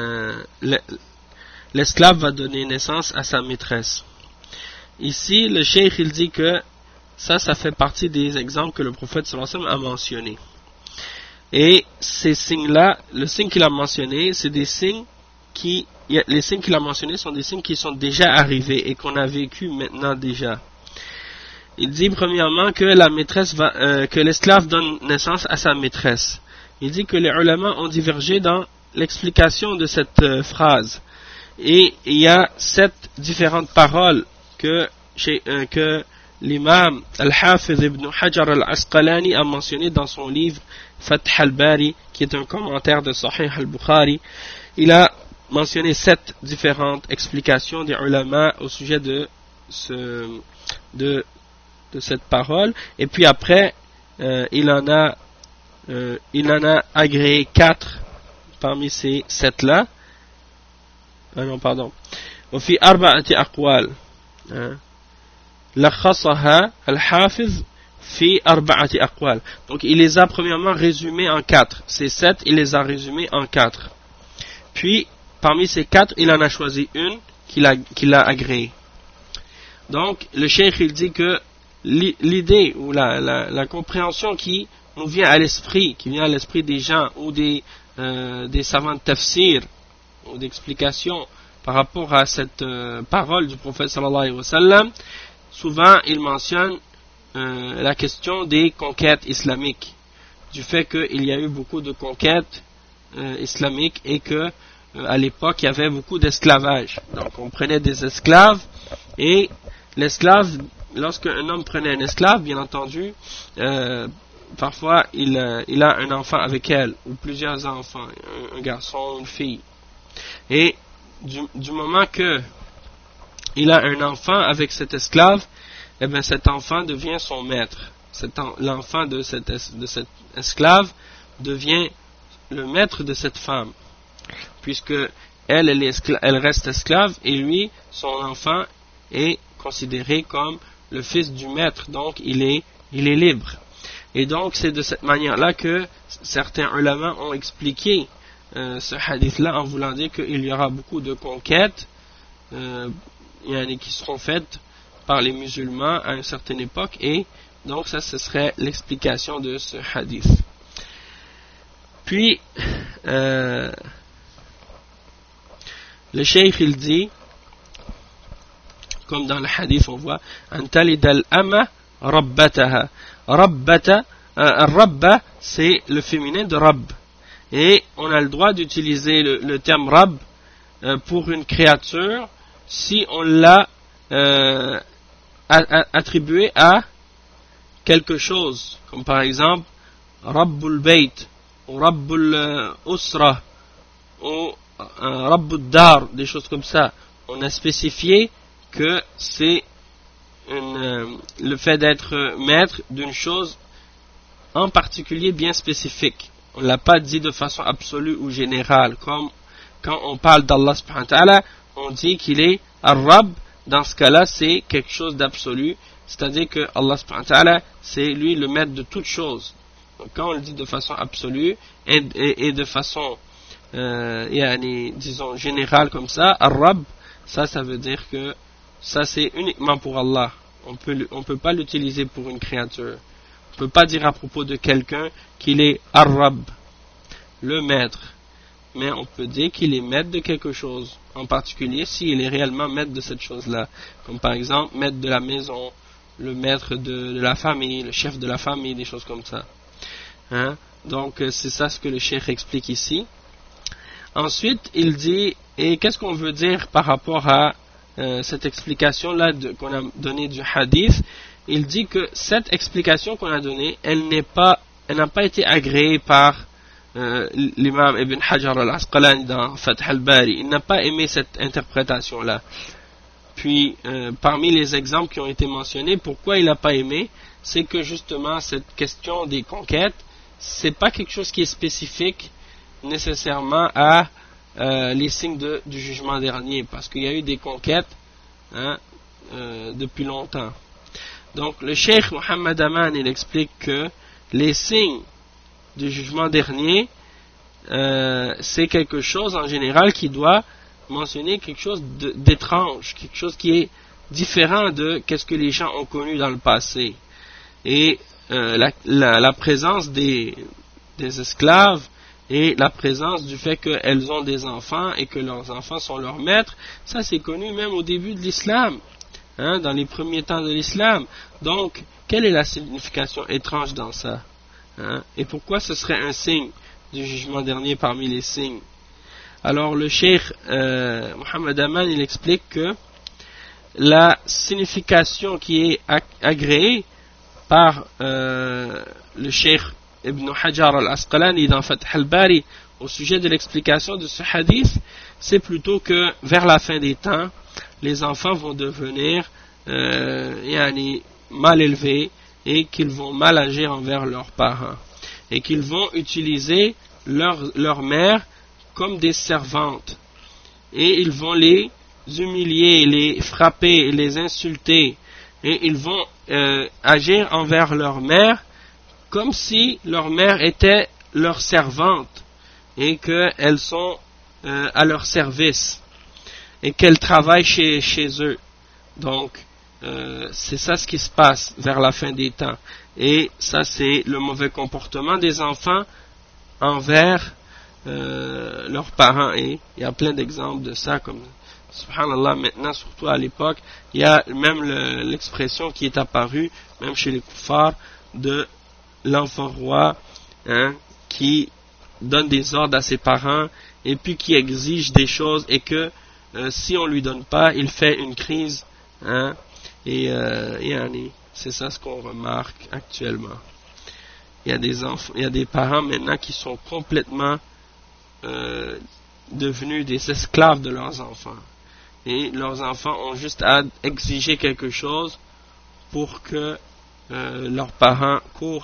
l'esclave va donner naissance à sa maîtresse. Ici le cheikh il dit que ça fait partie des exemples que le prophète sallallahu alayhi wa sallam a mentionnés. Et ces signes-là, le signe qu'il a mentionné, c'est des signes les signes qu'il a mentionnés sont des signes qui sont déjà arrivés et qu'on a vécu maintenant déjà. Il dit premièrement que la maîtresse que l'esclave donne naissance à sa maîtresse. Il dit que les ulama ont divergé dans l'explication de cette phrase. Et il y a 7 différentes paroles que l'imam Al-Hafiz ibn Hajar al-Asqalani a mentionné dans son livre Fath al-Bari, qui est un commentaire de Sahih al-Bukhari. Il a mentionné 7 différentes explications des ulama au sujet de cette parole. Et puis après, il en a agréé 4 parmi ces 7-là. Non, pardon. وفي 4 أقوال لخصها الحافظ في 4 أقوال. Donc il les a premièrement résumés en 4. Ces 7, il les a résumés en 4. Puis parmi ces 4, il en a choisi une qu'il a agréée. Donc le cheikh il dit que l'idée ou la compréhension qui nous vient à l'esprit, des gens ou des savants de tafsir ou d'explication par rapport à cette parole du prophète sallallahu alayhi wa sallam, souvent il mentionne la question des conquêtes islamiques, du fait qu'il y a eu beaucoup de conquêtes islamiques et que à l'époque il y avait beaucoup d'esclavage. Donc on prenait des esclaves et l'esclave, lorsque un homme prenait un esclave, bien entendu, parfois il a un enfant avec elle ou plusieurs enfants, un garçon, une fille. Et du moment que il a un enfant avec cet esclave, eh bien cet enfant devient son maître. L'enfant de cet esclave devient le maître de cette femme, puisque elle reste esclave et lui, son enfant, est considéré comme le fils du maître, donc il est libre. Et donc c'est de cette manière-là que certains ulama ont expliqué ce hadith-là en voulant dire qu'il y aura beaucoup de conquêtes qui seront faites par les musulmans à une certaine époque, et donc ça ce serait l'explication de ce hadith. Puis le cheikh il dit, comme dans le hadith on voit antalid al-ama rabbataha. Rabbata, rabba c'est le féminin de rabb, et on a le droit d'utiliser le terme rabb pour une créature si on l'a attribué à quelque chose, comme par exemple rabbul bayt ou rabbul usra ou rabbul dar, des choses comme ça. On a spécifié que c'est le fait d'être maître d'une chose en particulier bien spécifique. On ne l'a pas dit de façon absolue ou générale, comme quand on parle d'Allah subhanahu wa ta'ala, on dit qu'il est Ar-Rabb. Dans ce cas-là, c'est quelque chose d'absolu, c'est-à-dire que Allah subhanahu wa ta'ala, c'est lui le maître de toutes choses. Donc quand on le dit de façon absolue et de façon disons générale comme ça, Ar-Rabb, ça veut dire que ça c'est uniquement pour Allah. On peut pas l'utiliser pour une créature. On peut pas dire à propos de quelqu'un qu'il est Ar-Rabb, le maître. Mais on peut dire qu'il est maître de quelque chose, en particulier s'il est réellement maître de cette chose-là. Comme par exemple, maître de la maison, le maître de la famille, le chef de la famille, des choses comme ça. Hein? Donc c'est ça ce que le cheikh explique ici. Ensuite, il dit, et qu'est-ce qu'on veut dire par rapport à cette explication-là qu'on a donnée du hadith, il dit que cette explication qu'on a donnée, elle n'a pas été agréée par l'imam Ibn Hajar al-Asqalani dans Fath al-Bari. Il n'a pas aimé cette interprétation-là. Puis, parmi les exemples qui ont été mentionnés, pourquoi il n'a pas aimé, c'est que justement cette question des conquêtes, c'est pas quelque chose qui est spécifique nécessairement à les signes du jugement dernier, parce qu'il y a eu des conquêtes depuis longtemps. Donc le Cheikh Mohammed Aman, il explique que les signes du jugement dernier, c'est quelque chose en général qui doit mentionner quelque chose d'étrange, quelque chose qui est différent de ce que les gens ont connu dans le passé. Et la présence des esclaves et la présence du fait qu'elles ont des enfants et que leurs enfants sont leurs maîtres, ça c'est connu même au début de l'islam, dans les premiers temps de l'islam. Donc, quelle est la signification étrange dans ça, et pourquoi ce serait un signe du jugement dernier parmi les signes? Alors le cheikh Mohammed Aman, il explique que la signification qui est agréée par le cheikh Ibn Hajar al-Asqalani dans Fath al-Bari au sujet de l'explication de ce hadith, c'est plutôt que vers la fin des temps, les enfants vont devenir mal élevés et qu'ils vont mal agir envers leurs parents et qu'ils vont utiliser leur mère comme des servantes et ils vont les humilier, les frapper, les insulter et ils vont agir envers leur mère comme si leur mère était leur servante et qu'elles sont à leur service et qu'elles travaillent chez eux. Donc, c'est ça ce qui se passe vers la fin des temps. Et ça, c'est le mauvais comportement des enfants envers leurs parents. Et il y a plein d'exemples de ça, comme subhanallah, maintenant, surtout à l'époque, il y a même l'expression qui est apparue, même chez les kuffars, de l'enfant roi qui donne des ordres à ses parents et puis qui exige des choses et que si on lui donne pas, il fait une crise, et c'est ça ce qu'on remarque actuellement. Il y a des parents maintenant qui sont complètement devenus des esclaves de leurs enfants et leurs enfants ont juste à exiger quelque chose pour que leurs parents courent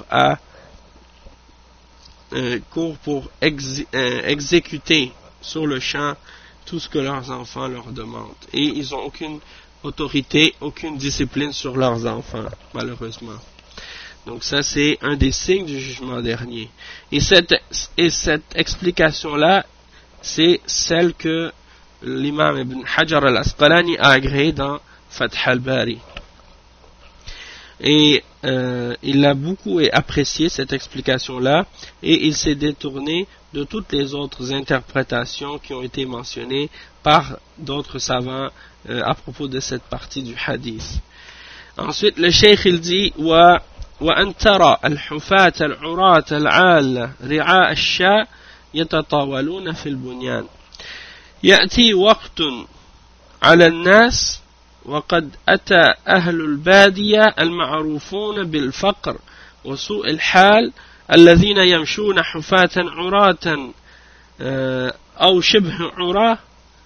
pour exécuter sur le champ tout ce que leurs enfants leur demandent. Et ils n'ont aucune autorité, aucune discipline sur leurs enfants, malheureusement. Donc ça, c'est un des signes du jugement dernier. Et cette explication-là, c'est celle que l'imam Ibn Hajar al-Asqalani a agréée dans Fath al-Bari. Et il a beaucoup apprécié cette explication-là et il s'est détourné de toutes les autres interprétations qui ont été mentionnées par d'autres savants à propos de cette partie du hadith. Ensuite, le cheikh il dit وأن ترى الحفاة العراة العالة رعاء الشاء يتطاولون في البنيان يأتي وقت على الناس وقد أتى أهل البادية المعروفون بالفقر وسوء الحال الذين يمشون حفاة عراة أو شبه عراة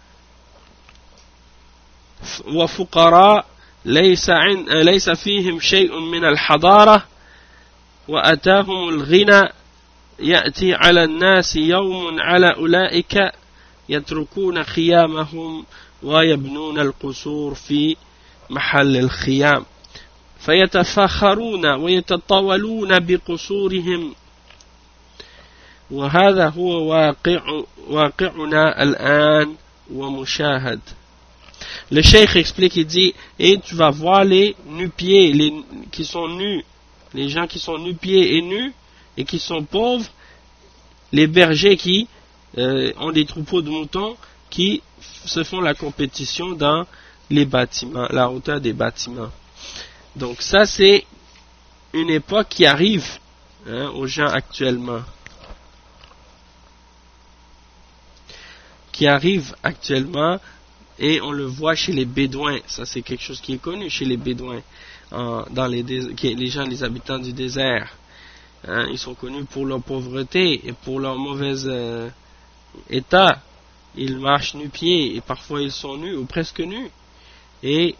وفقراء ليس فيهم شيء من الحضارة وأتاهم الغنى يأتي على الناس يوم على أولئك يتركون خيامهم ويبنون القصور في محل الخيام فيتفاخرون ويتطاولون بقصورهم وهذا هو واقعنا الآن ومشاهد. Le cheikh explique, il dit, et tu vas voir les nu-pieds, qui sont nus, les gens qui sont nu-pieds et nus, et qui sont pauvres, les bergers qui ont des troupeaux de moutons, qui se font la compétition dans les bâtiments, la hauteur des bâtiments. Donc ça, c'est une époque qui arrive aux gens actuellement. Qui arrive actuellement. et on le voit chez les Bédouins. Ça, c'est quelque chose qui est connu chez les Bédouins, dans les gens, les habitants du désert. Hein, ils sont connus pour leur pauvreté et pour leur mauvais état. Ils marchent nu-pieds et parfois ils sont nus ou presque nus. Et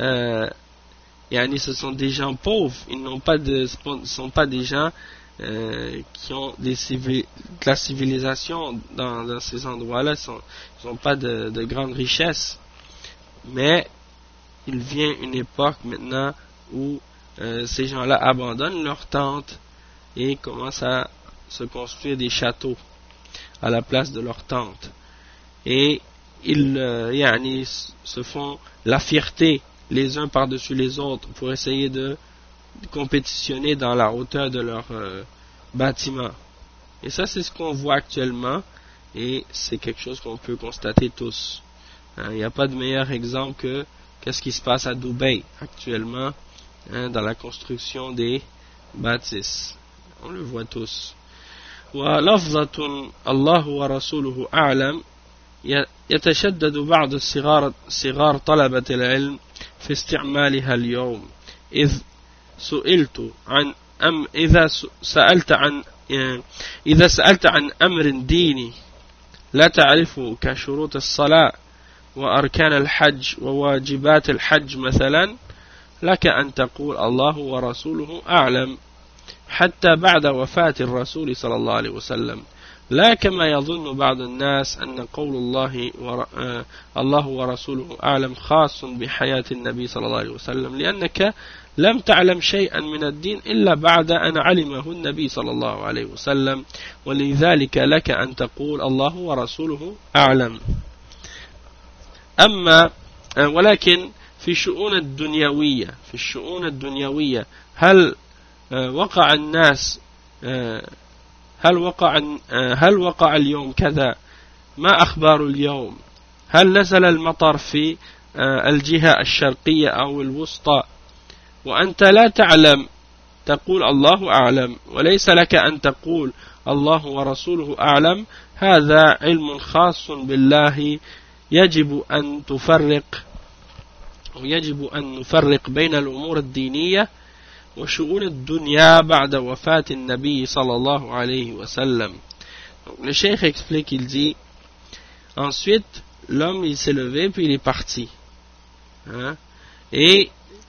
ce sont des gens pauvres. Ils ne sont pas des gens qui ont de la civilisation dans ces endroits-là. Ils n'ont pas de grande richesse. Mais il vient une époque maintenant où ces gens-là abandonnent leurs tentes et commencent à se construire des châteaux à la place de leurs tentes. Et ils se font la fierté les uns par-dessus les autres pour essayer de compétitionner dans la hauteur de leur bâtiment. Et ça, c'est ce qu'on voit actuellement et c'est quelque chose qu'on peut constater tous. Il n'y a pas de meilleur exemple que qu'est-ce qui se passe à Dubaï actuellement, dans la construction des bâtisses. On le voit tous. وَلَفْظَةٌ اللَّهُ وَرَسُولُهُ أَعْلَمُ يتشدد بعض صغار طلبة العلم في استعمالها اليوم إذا سألت عن أمر ديني لا تعرفه كشروط الصلاة وأركان الحج وواجبات الحج مثلا لك أن تقول الله ورسوله أعلم حتى بعد وفاة الرسول صلى الله عليه وسلم لا كما يظن بعض الناس أن قول الله ورسوله أعلم خاص بحياة النبي صلى الله عليه وسلم لأنك لم تعلم شيئا من الدين إلا بعد أن علمه النبي صلى الله عليه وسلم ولذلك لك أن تقول الله ورسوله أعلم ولكن في الشؤون الدنيوية هل وقع الناس هل وقع اليوم كذا ما أخبار اليوم هل نزل المطر في الجهة الشرقية أو الوسطى وأنت لا تعلم تقول الله أعلم وليس لك أن تقول الله ورسوله أعلم هذا علم خاص بالله يجب أن نفرق بين الأمور الدينية وشؤون الدنيا بعد وفاة النبي صلى الله عليه وسلم. Donc, le cheikh explique, il dit ensuite l'homme il s'est levé puis il est parti, hein? Et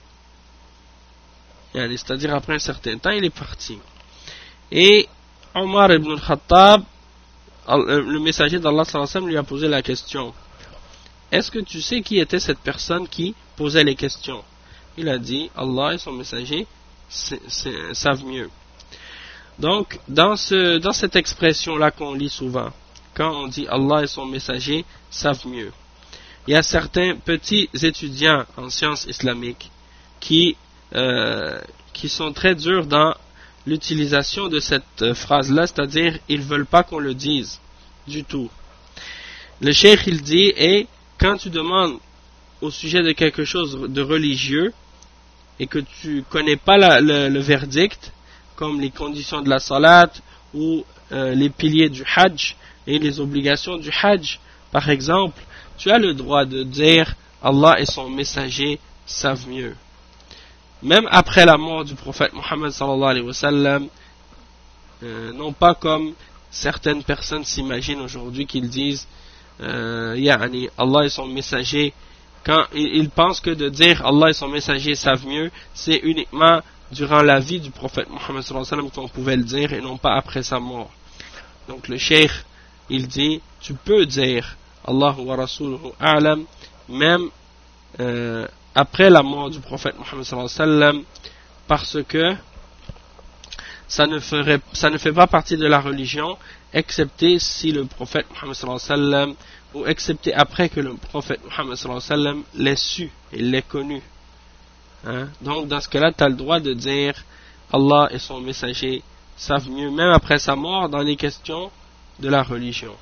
c'est-à-dire après un certain temps il est parti et Omar ibn al-Khattab, le messager d'Allah sallallahu alayhi wa sallam, lui a posé la question: est-ce que tu sais qui était cette personne qui posait les questions? Il a dit: Allah et son messager savent mieux. Donc dans cette expression là qu'on lit souvent, quand on dit Allah et son messager savent mieux, il y a certains petits étudiants en sciences islamiques qui sont très durs dans l'utilisation de cette phrase là, c'est-à-dire ils veulent pas qu'on le dise du tout. Le cheikh il dit: et quand tu demandes au sujet de quelque chose de religieux et que tu connais pas le verdict, comme les conditions de la salat ou les piliers du hajj et les obligations du hajj, par exemple, tu as le droit de dire Allah et son messager savent mieux. Même après la mort du prophète Mohammed sallallahu alayhi wa sallam, non pas comme certaines personnes s'imaginent aujourd'hui qu'ils disent Allah et son messager, quand ils pensent que de dire Allah et son messager savent mieux, c'est uniquement durant la vie du prophète Mohammed sallallahu alayhi wa sallam qu'on pouvait le dire et non pas après sa mort. Donc le cheikh il dit: tu peux dire Allah wa rasuluhu a'lam même après la mort du prophète Mohammed sallallahu alayhi wa sallam, parce que ça ne fait pas partie de la religion, excepté si le prophète Mohammed sallallahu alayhi wa sallam, ou excepté après que le prophète Mohammed sallallahu alayhi wa sallam l'ait su et l'ait connu, hein? Donc dans ce cas-là tu as le droit de dire Allah et son messager savent mieux même après sa mort dans les questions de la religion.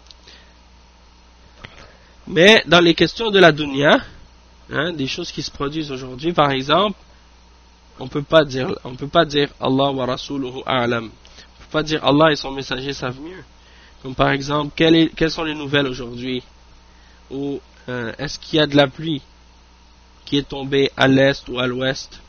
Mais dans les questions de la dunya, hein, des choses qui se produisent aujourd'hui, par exemple, on peut pas dire Allah wa rasuluhu a'lam. On peut pas dire Allah et son messager savent mieux. Comme par exemple, quelles sont les nouvelles aujourd'hui? Ou est-ce qu'il y a de la pluie qui est tombée à l'est ou à l'ouest?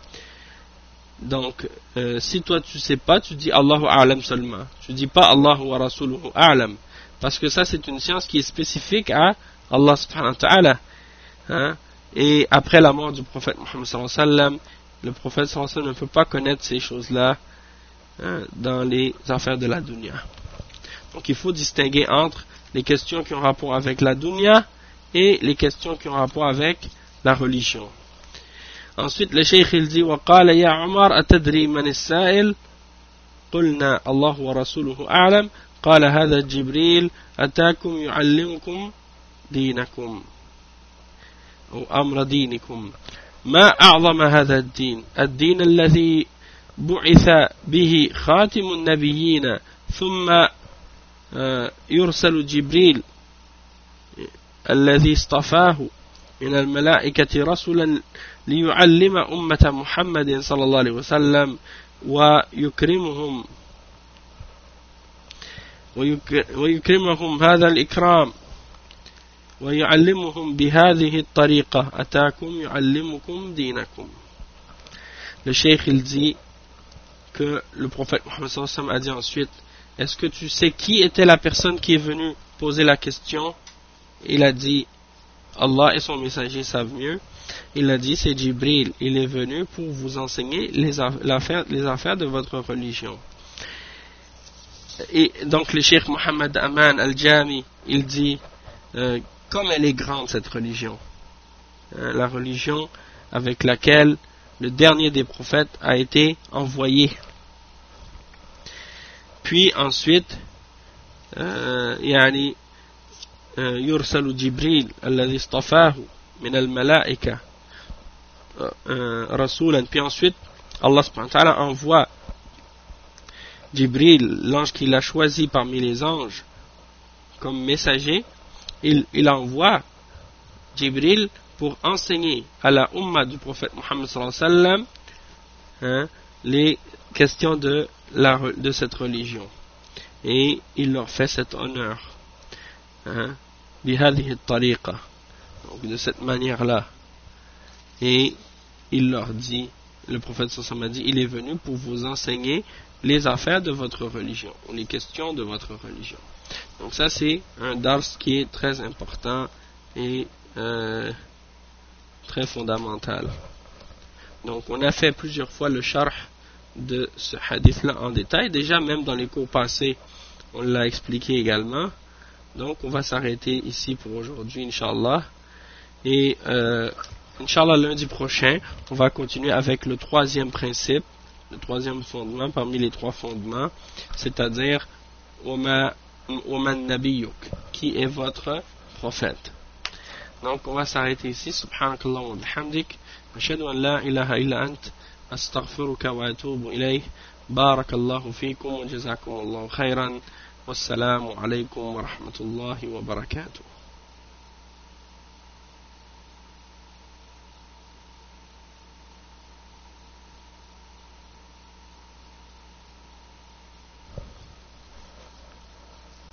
Donc, si toi tu sais pas, tu dis Allahu a'lam seulement. Tu dis pas Allahu wa rasuluhu a'lam. Parce que ça, c'est une science qui est spécifique à Allah subhanahu wa ta'ala. Hein? Et après la mort du prophète Muhammad sallallahu alayhi wa sallam, le prophète sallallahu alayhi wa sallam ne peut pas connaître ces choses-là, hein, dans les affaires de la dunya. Donc il faut distinguer entre les questions qui ont rapport avec la dunya et les questions qui ont rapport avec la religion. Ensuite, le cheikh il dit وقال يا عمر أتدري من السائل قلنا الله ورسوله أعلم قال هذا جبريل أتاكم يعلمكم دينكم أو أمر دينكم ما أعظم هذا الدين الدين الذي بعث به خاتم النبيين ثم يرسل جبريل الذي اصطفاه من الملائكة رسولا ليعلم أمة محمد صلى الله عليه وسلم ويكرمهم هذا الإكرام ويعلمهم بهذه الطريقة أتاكم يعلمكم دينكم. Le cheikh il dit que le prophète Mohammed sallallahu alayhi wa sallam a dit ensuite, est-ce que tu sais qui était la personne qui est venue poser la question? Il a dit, Allah et son messager savent mieux. Il a dit, c'est Jibril, il est venu pour vous enseigner les affaires de votre religion. Et donc le cheikh Mohammed Aman al-Jami, il dit, comme elle est grande cette religion, la religion avec laquelle le dernier des prophètes a été envoyé. Puis ensuite, يعني يرسل جبريل الذي اصطفاه من الملائكة رسولا. Puis ensuite, Allah subhanahu wa ta'ala envoie Jibril, l'ange qu'il a choisi parmi les anges, comme messager. Il envoie Jibril pour enseigner à la Ummah du prophète Muhammad sallallahu alayhi wa sallam, hein, les questions de cette religion. Et il leur fait cet honneur. Hein, بهذه الطريقة, donc de cette manière-là. Et il leur dit, le prophète sallallahu alayhi wa sallam a dit, il est venu pour vous enseigner les affaires de votre religion, ou les questions de votre religion. Donc ça c'est un dars qui est très important et très fondamental. Donc on a fait plusieurs fois le sharh de ce hadith là en détail, déjà même dans les cours passés on l'a expliqué également. Donc on va s'arrêter ici pour aujourd'hui, Inch'Allah. Et Inch'Allah lundi prochain on va continuer avec le troisième principe, le troisième fondement parmi les trois fondements, c'est-à-dire Oman Nabiyuk, qui est votre prophète. Donc on va s'arrêter ici. Subhanakallah wa bihamdik, ashhadu an la ilaha illa ant, astaghfiruka wa atubu ilayh. Barakallahu fikum wa jazakumullahu khairan. Wassalamu alaykum wa rahmatullahi wa barakatuh.